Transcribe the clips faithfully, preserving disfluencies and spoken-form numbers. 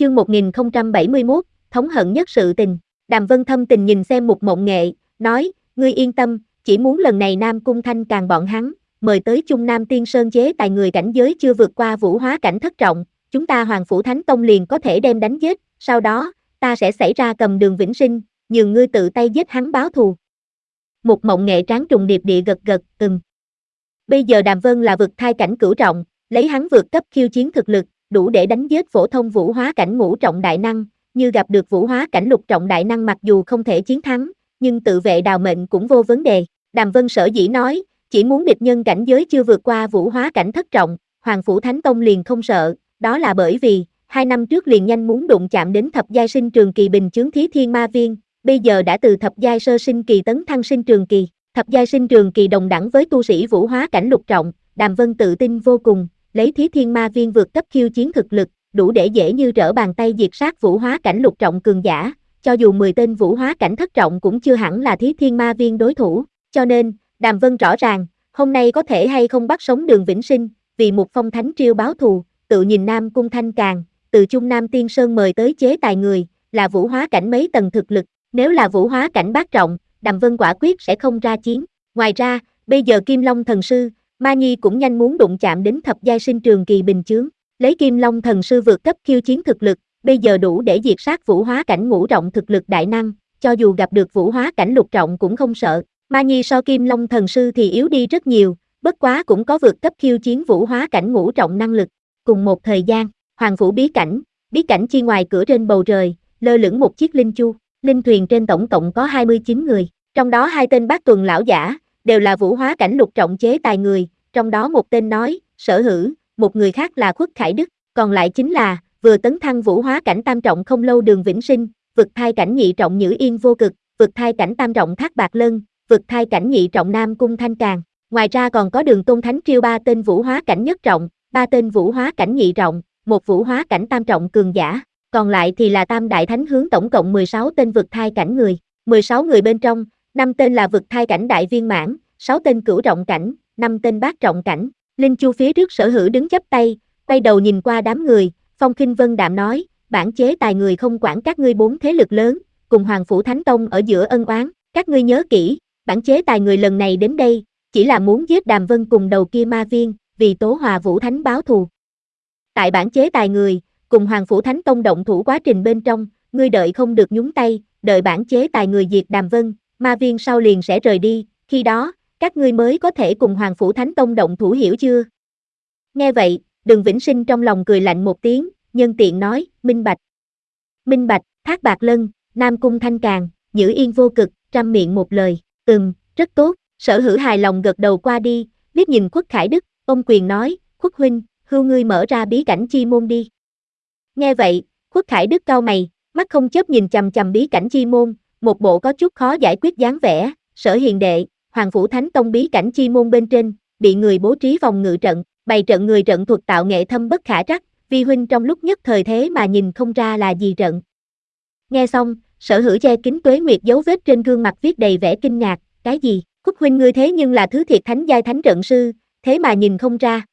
Chương một nghìn không trăm bảy mươi mốt, thống hận nhất sự tình. Đàm Vân thâm tình nhìn xem Mục Mộng Nghệ, nói, ngươi yên tâm, chỉ muốn lần này Nam Cung Thanh Càng bọn hắn, mời tới Trung Nam Tiên Sơn chế tài người cảnh giới chưa vượt qua vũ hóa cảnh thất trọng, chúng ta Hoàng Phủ Thánh Tông liền có thể đem đánh giết, sau đó, ta sẽ xảy ra cầm đường vĩnh sinh, nhường ngươi tự tay giết hắn báo thù. Mục Mộng Nghệ tráng trùng điệp địa gật gật, ừm. Bây giờ Đàm Vân là vực thai cảnh cửu trọng, lấy hắn vượt cấp khiêu chiến thực lực, đủ để đánh giết phổ thông vũ hóa cảnh ngũ trọng đại năng, như gặp được vũ hóa cảnh lục trọng đại năng mặc dù không thể chiến thắng, nhưng tự vệ đào mệnh cũng vô vấn đề. Đàm Vân sở dĩ nói, chỉ muốn địch nhân cảnh giới chưa vượt qua vũ hóa cảnh thất trọng, Hoàng Phủ Thánh Tông liền không sợ, đó là bởi vì, hai năm trước liền nhanh muốn đụng chạm đến thập giai sinh trường kỳ bình chướng Thí Thiên Ma Viên, bây giờ đã từ thập giai sơ sinh kỳ tấn thăng sinh trường kỳ, thập giai sinh trường kỳ đồng đẳng với tu sĩ vũ hóa cảnh lục trọng, Đàm Vân tự tin vô cùng, lấy Thí Thiên Ma Viên vượt cấp khiêu chiến thực lực, đủ để dễ như trở bàn tay diệt sát vũ hóa cảnh lục trọng cường giả, cho dù mười tên vũ hóa cảnh thất trọng cũng chưa hẳn là Thí Thiên Ma Viên đối thủ, cho nên, Đàm Vân rõ ràng, hôm nay có thể hay không bắt sống Đường Vĩnh Sinh, vì một phong thánh triêu báo thù, tự nhìn Nam Cung Thanh Càng, từ Trung Nam Tiên Sơn mời tới chế tài người, là vũ hóa cảnh mấy tầng thực lực, nếu là vũ hóa cảnh bát trọng, Đàm Vân quả quyết sẽ không ra chiến. Ngoài ra, bây giờ Kim Long Thần Sư, Ma Nhi cũng nhanh muốn đụng chạm đến thập giai sinh trường kỳ bình chướng, lấy Kim Long Thần Sư vượt cấp khiêu chiến thực lực, bây giờ đủ để diệt sát vũ hóa cảnh ngũ trọng thực lực đại năng, cho dù gặp được vũ hóa cảnh lục trọng cũng không sợ. Ma Nhi so Kim Long Thần Sư thì yếu đi rất nhiều, bất quá cũng có vượt cấp khiêu chiến vũ hóa cảnh ngũ trọng năng lực. Cùng một thời gian, Hoàng Phủ bí cảnh, bí cảnh chi ngoài cửa trên bầu trời, lơ lửng một chiếc linh chu, linh thuyền trên tổng cộng có hai mươi chín người, trong đó hai tên bát tuần lão giả, đều là vũ hóa cảnh lục trọng chế tài người, trong đó một tên nói, Sở Hữu, một người khác là Khuất Khải Đức, còn lại chính là, vừa tấn thăng vũ hóa cảnh tam trọng không lâu Đường Vĩnh Sinh, vực thai cảnh nhị trọng Nhữ Yên Vô Cực, vực thai cảnh tam trọng Thác Bạt Lân, vực thai cảnh nhị trọng Nam Cung Thanh Càng, ngoài ra còn có Đường Tôn Thánh Triêu ba tên vũ hóa cảnh nhất trọng, ba tên vũ hóa cảnh nhị trọng, một vũ hóa cảnh tam trọng cường giả, còn lại thì là Tam Đại Thánh Hướng tổng cộng mười sáu tên vực thai cảnh người, mười sáu người bên trong, năm tên là vực thai cảnh đại viên mãn, sáu tên cửu trọng cảnh, năm tên bát trọng cảnh. Linh Chu phía trước Sở Hữu đứng chắp tay, quay đầu nhìn qua đám người, phong khinh vân đạm nói, bản chế tài người không quản các ngươi bốn thế lực lớn, cùng Hoàng Phủ Thánh Tông ở giữa ân oán, các ngươi nhớ kỹ, bản chế tài người lần này đến đây, chỉ là muốn giết Đàm Vân cùng đầu kia ma viên, vì Tố Hòa Vũ Thánh báo thù. Tại bản chế tài người, cùng Hoàng Phủ Thánh Tông động thủ quá trình bên trong, ngươi đợi không được nhúng tay, đợi bản chế tài người diệt Đàm Vân, ma viên sau liền sẽ rời đi, khi đó, các ngươi mới có thể cùng Hoàng Phủ Thánh Tông động thủ hiểu chưa? Nghe vậy, Đường Vĩnh Sinh trong lòng cười lạnh một tiếng, nhân tiện nói, minh bạch. Minh bạch, Thác Bạt Lân, Nam Cung Thanh Càng, Nhữ Yên Vô Cực, trăm miệng một lời, ừm, rất tốt, Sở Hữu hài lòng gật đầu qua đi, liếc nhìn Khuất Khải Đức, ông quyền nói, Khuất huynh, hưu ngươi mở ra bí cảnh chi môn đi. Nghe vậy, Khuất Khải Đức cau mày, mắt không chớp nhìn chằm chằm bí cảnh chi môn, một bộ có chút khó giải quyết dáng vẻ, Sở hiền đệ, Hoàng Phủ Thánh Tông bí cảnh chi môn bên trên, bị người bố trí phòng ngự trận, bày trận người trận thuật tạo nghệ thâm bất khả trắc, vi huynh trong lúc nhất thời thế mà nhìn không ra là gì trận. Nghe xong, Sở Hữu che kín tuế nguyệt dấu vết trên gương mặt viết đầy vẻ kinh ngạc, cái gì, Khuất huynh ngươi thế nhưng là thứ thiệt thánh giai thánh trận sư, thế mà nhìn không ra.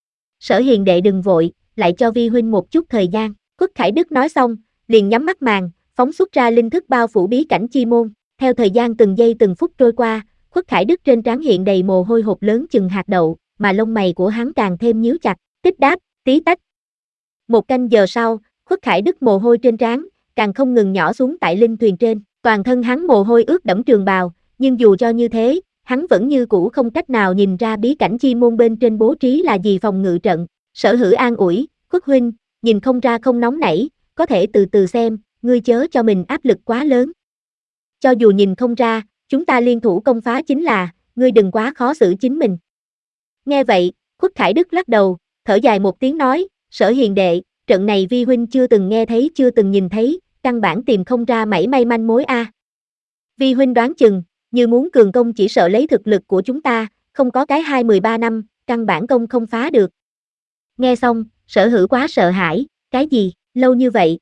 Sở hiền đệ đừng vội, lại cho vi huynh một chút thời gian, Khuất Khải Đức nói xong, liền nhắm mắt màn, phóng xuất ra linh thức bao phủ bí cảnh chi môn, theo thời gian từng giây từng phút trôi qua, Khuất Khải Đức trên trán hiện đầy mồ hôi hột lớn chừng hạt đậu, mà lông mày của hắn càng thêm nhíu chặt, tích đáp, tí tách. Một canh giờ sau, Khuất Khải Đức mồ hôi trên trán, càng không ngừng nhỏ xuống tại linh thuyền trên, toàn thân hắn mồ hôi ướt đẫm trường bào, nhưng dù cho như thế, hắn vẫn như cũ không cách nào nhìn ra bí cảnh chi môn bên trên bố trí là gì phòng ngự trận. Sở Hữu an ủi, Khuất huynh, nhìn không ra không nóng nảy, có thể từ từ xem, ngươi chớ cho mình áp lực quá lớn. Cho dù nhìn không ra, chúng ta liên thủ công phá chính là, ngươi đừng quá khó xử chính mình. Nghe vậy, Khuất Khải Đức lắc đầu, thở dài một tiếng nói, Sở hiền đệ, trận này vi huynh chưa từng nghe thấy chưa từng nhìn thấy, căn bản tìm không ra mảy may manh mối a. À. Vi huynh đoán chừng, như muốn cường công chỉ sợ lấy thực lực của chúng ta, không có cái hai mười ba năm, căn bản công không phá được. Nghe xong, Sở Hữu quá sợ hãi, cái gì, lâu như vậy?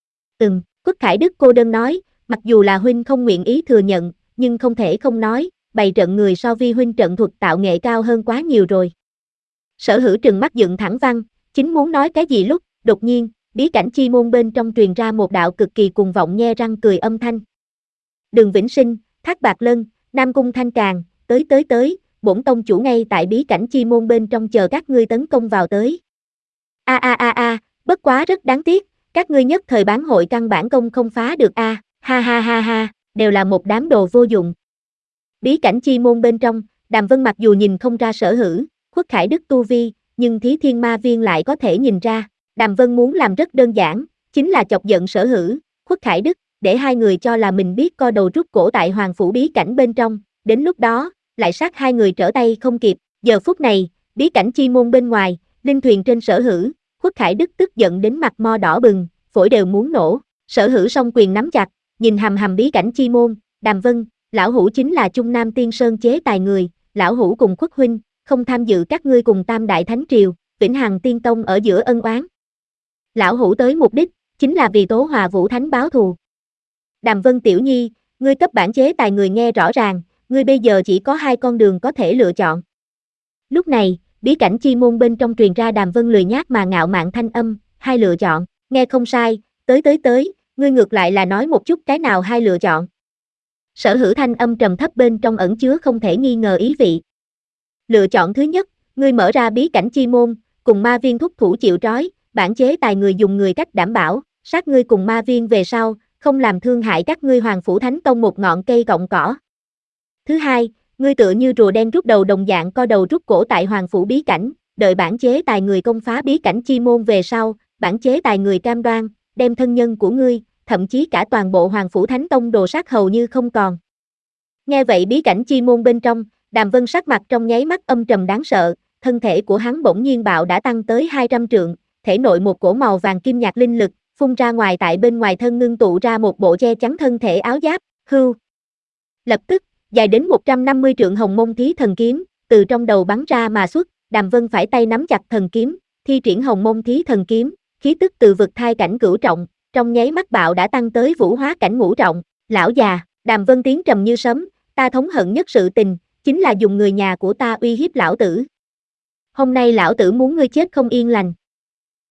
Ừm, Khuất Khải Đức cô đơn nói, mặc dù là huynh không nguyện ý thừa nhận, nhưng không thể không nói, bày trận người so vi huynh trận thuật tạo nghệ cao hơn quá nhiều rồi. Sở Hữu trừng mắt dựng thẳng văn, chính muốn nói cái gì lúc, đột nhiên, bí cảnh chi môn bên trong truyền ra một đạo cực kỳ cuồng vọng nhe răng cười âm thanh. Đường Vĩnh Sinh, Thác Bạt Lân, Nam Cung Thanh Càn, tới tới tới, bổn tông chủ ngay tại bí cảnh chi môn bên trong chờ các ngươi tấn công vào tới. A a a a, bất quá rất đáng tiếc, các ngươi nhất thời bán hội căn bản công không phá được a, ha ha ha ha, đều là một đám đồ vô dụng. Bí cảnh chi môn bên trong, Đàm Vân mặc dù nhìn không ra sở hữu, Khuất Khải Đức tu vi, nhưng Thí Thiên Ma Viên lại có thể nhìn ra. Đàm Vân muốn làm rất đơn giản, chính là chọc giận sở hữu, Khuất Khải Đức, để hai người cho là mình biết co đầu rút cổ tại Hoàng Phủ bí cảnh bên trong, đến lúc đó, lại sát hai người trở tay không kịp. Giờ phút này, bí cảnh chi môn bên ngoài, linh thuyền trên sở hữu, Khuất Khải Đức tức giận đến mặt mo đỏ bừng, phổi đều muốn nổ. Sở hữu song quyền nắm chặt, nhìn hầm hầm bí cảnh chi môn, Đàm Vân, lão hữu chính là Trung Nam Tiên Sơn chế tài người, lão hữu cùng Khuất huynh, không tham dự các ngươi cùng Tam Đại Thánh Triều, Vĩnh Hằng Tiên Tông ở giữa ân oán. Lão hữu tới mục đích, chính là vì Tố Hòa Vũ Thánh báo thù. Đàm Vân tiểu nhi, ngươi cấp bản chế tài người nghe rõ ràng, ngươi bây giờ chỉ có hai con đường có thể lựa chọn. Lúc này, bí cảnh chi môn bên trong truyền ra Đàm Vân lười nhác mà ngạo mạn thanh âm, hai lựa chọn, nghe không sai, tới tới tới, ngươi ngược lại là nói một chút cái nào hai lựa chọn. Sở hữu thanh âm trầm thấp bên trong ẩn chứa không thể nghi ngờ ý vị. Lựa chọn thứ nhất, ngươi mở ra bí cảnh chi môn, cùng ma viên thúc thủ chịu trói, bản chế tài người dùng người cách đảm bảo, sát ngươi cùng ma viên về sau, không làm thương hại các ngươi Hoàng Phủ Thánh Tông một ngọn cây cọng cỏ. Thứ hai, ngươi tựa như rùa đen rút đầu đồng dạng co đầu rút cổ tại Hoàng Phủ bí cảnh, đợi bản chế tài người công phá bí cảnh chi môn về sau, bản chế tài người cam đoan, đem thân nhân của ngươi, thậm chí cả toàn bộ Hoàng Phủ Thánh Tông đồ sát hầu như không còn. Nghe vậy bí cảnh chi môn bên trong, Đàm Vân sắc mặt trong nháy mắt âm trầm đáng sợ, thân thể của hắn bỗng nhiên bạo đã tăng tới hai trăm trượng, thể nội một cổ màu vàng kim nhạt linh lực, phun ra ngoài tại bên ngoài thân ngưng tụ ra một bộ che chắn thân thể áo giáp, hưu. Lập tức, dài đến một trăm năm mươi trượng hồng mông thí thần kiếm, từ trong đầu bắn ra mà xuất, Đàm Vân phải tay nắm chặt thần kiếm, thi triển hồng mông thí thần kiếm, khí tức từ vực thai cảnh cửu trọng, trong nháy mắt bạo đã tăng tới vũ hóa cảnh ngũ trọng, lão già, Đàm Vân tiếng trầm như sấm, ta thống hận nhất sự tình, chính là dùng người nhà của ta uy hiếp lão tử. Hôm nay lão tử muốn ngươi chết không yên lành.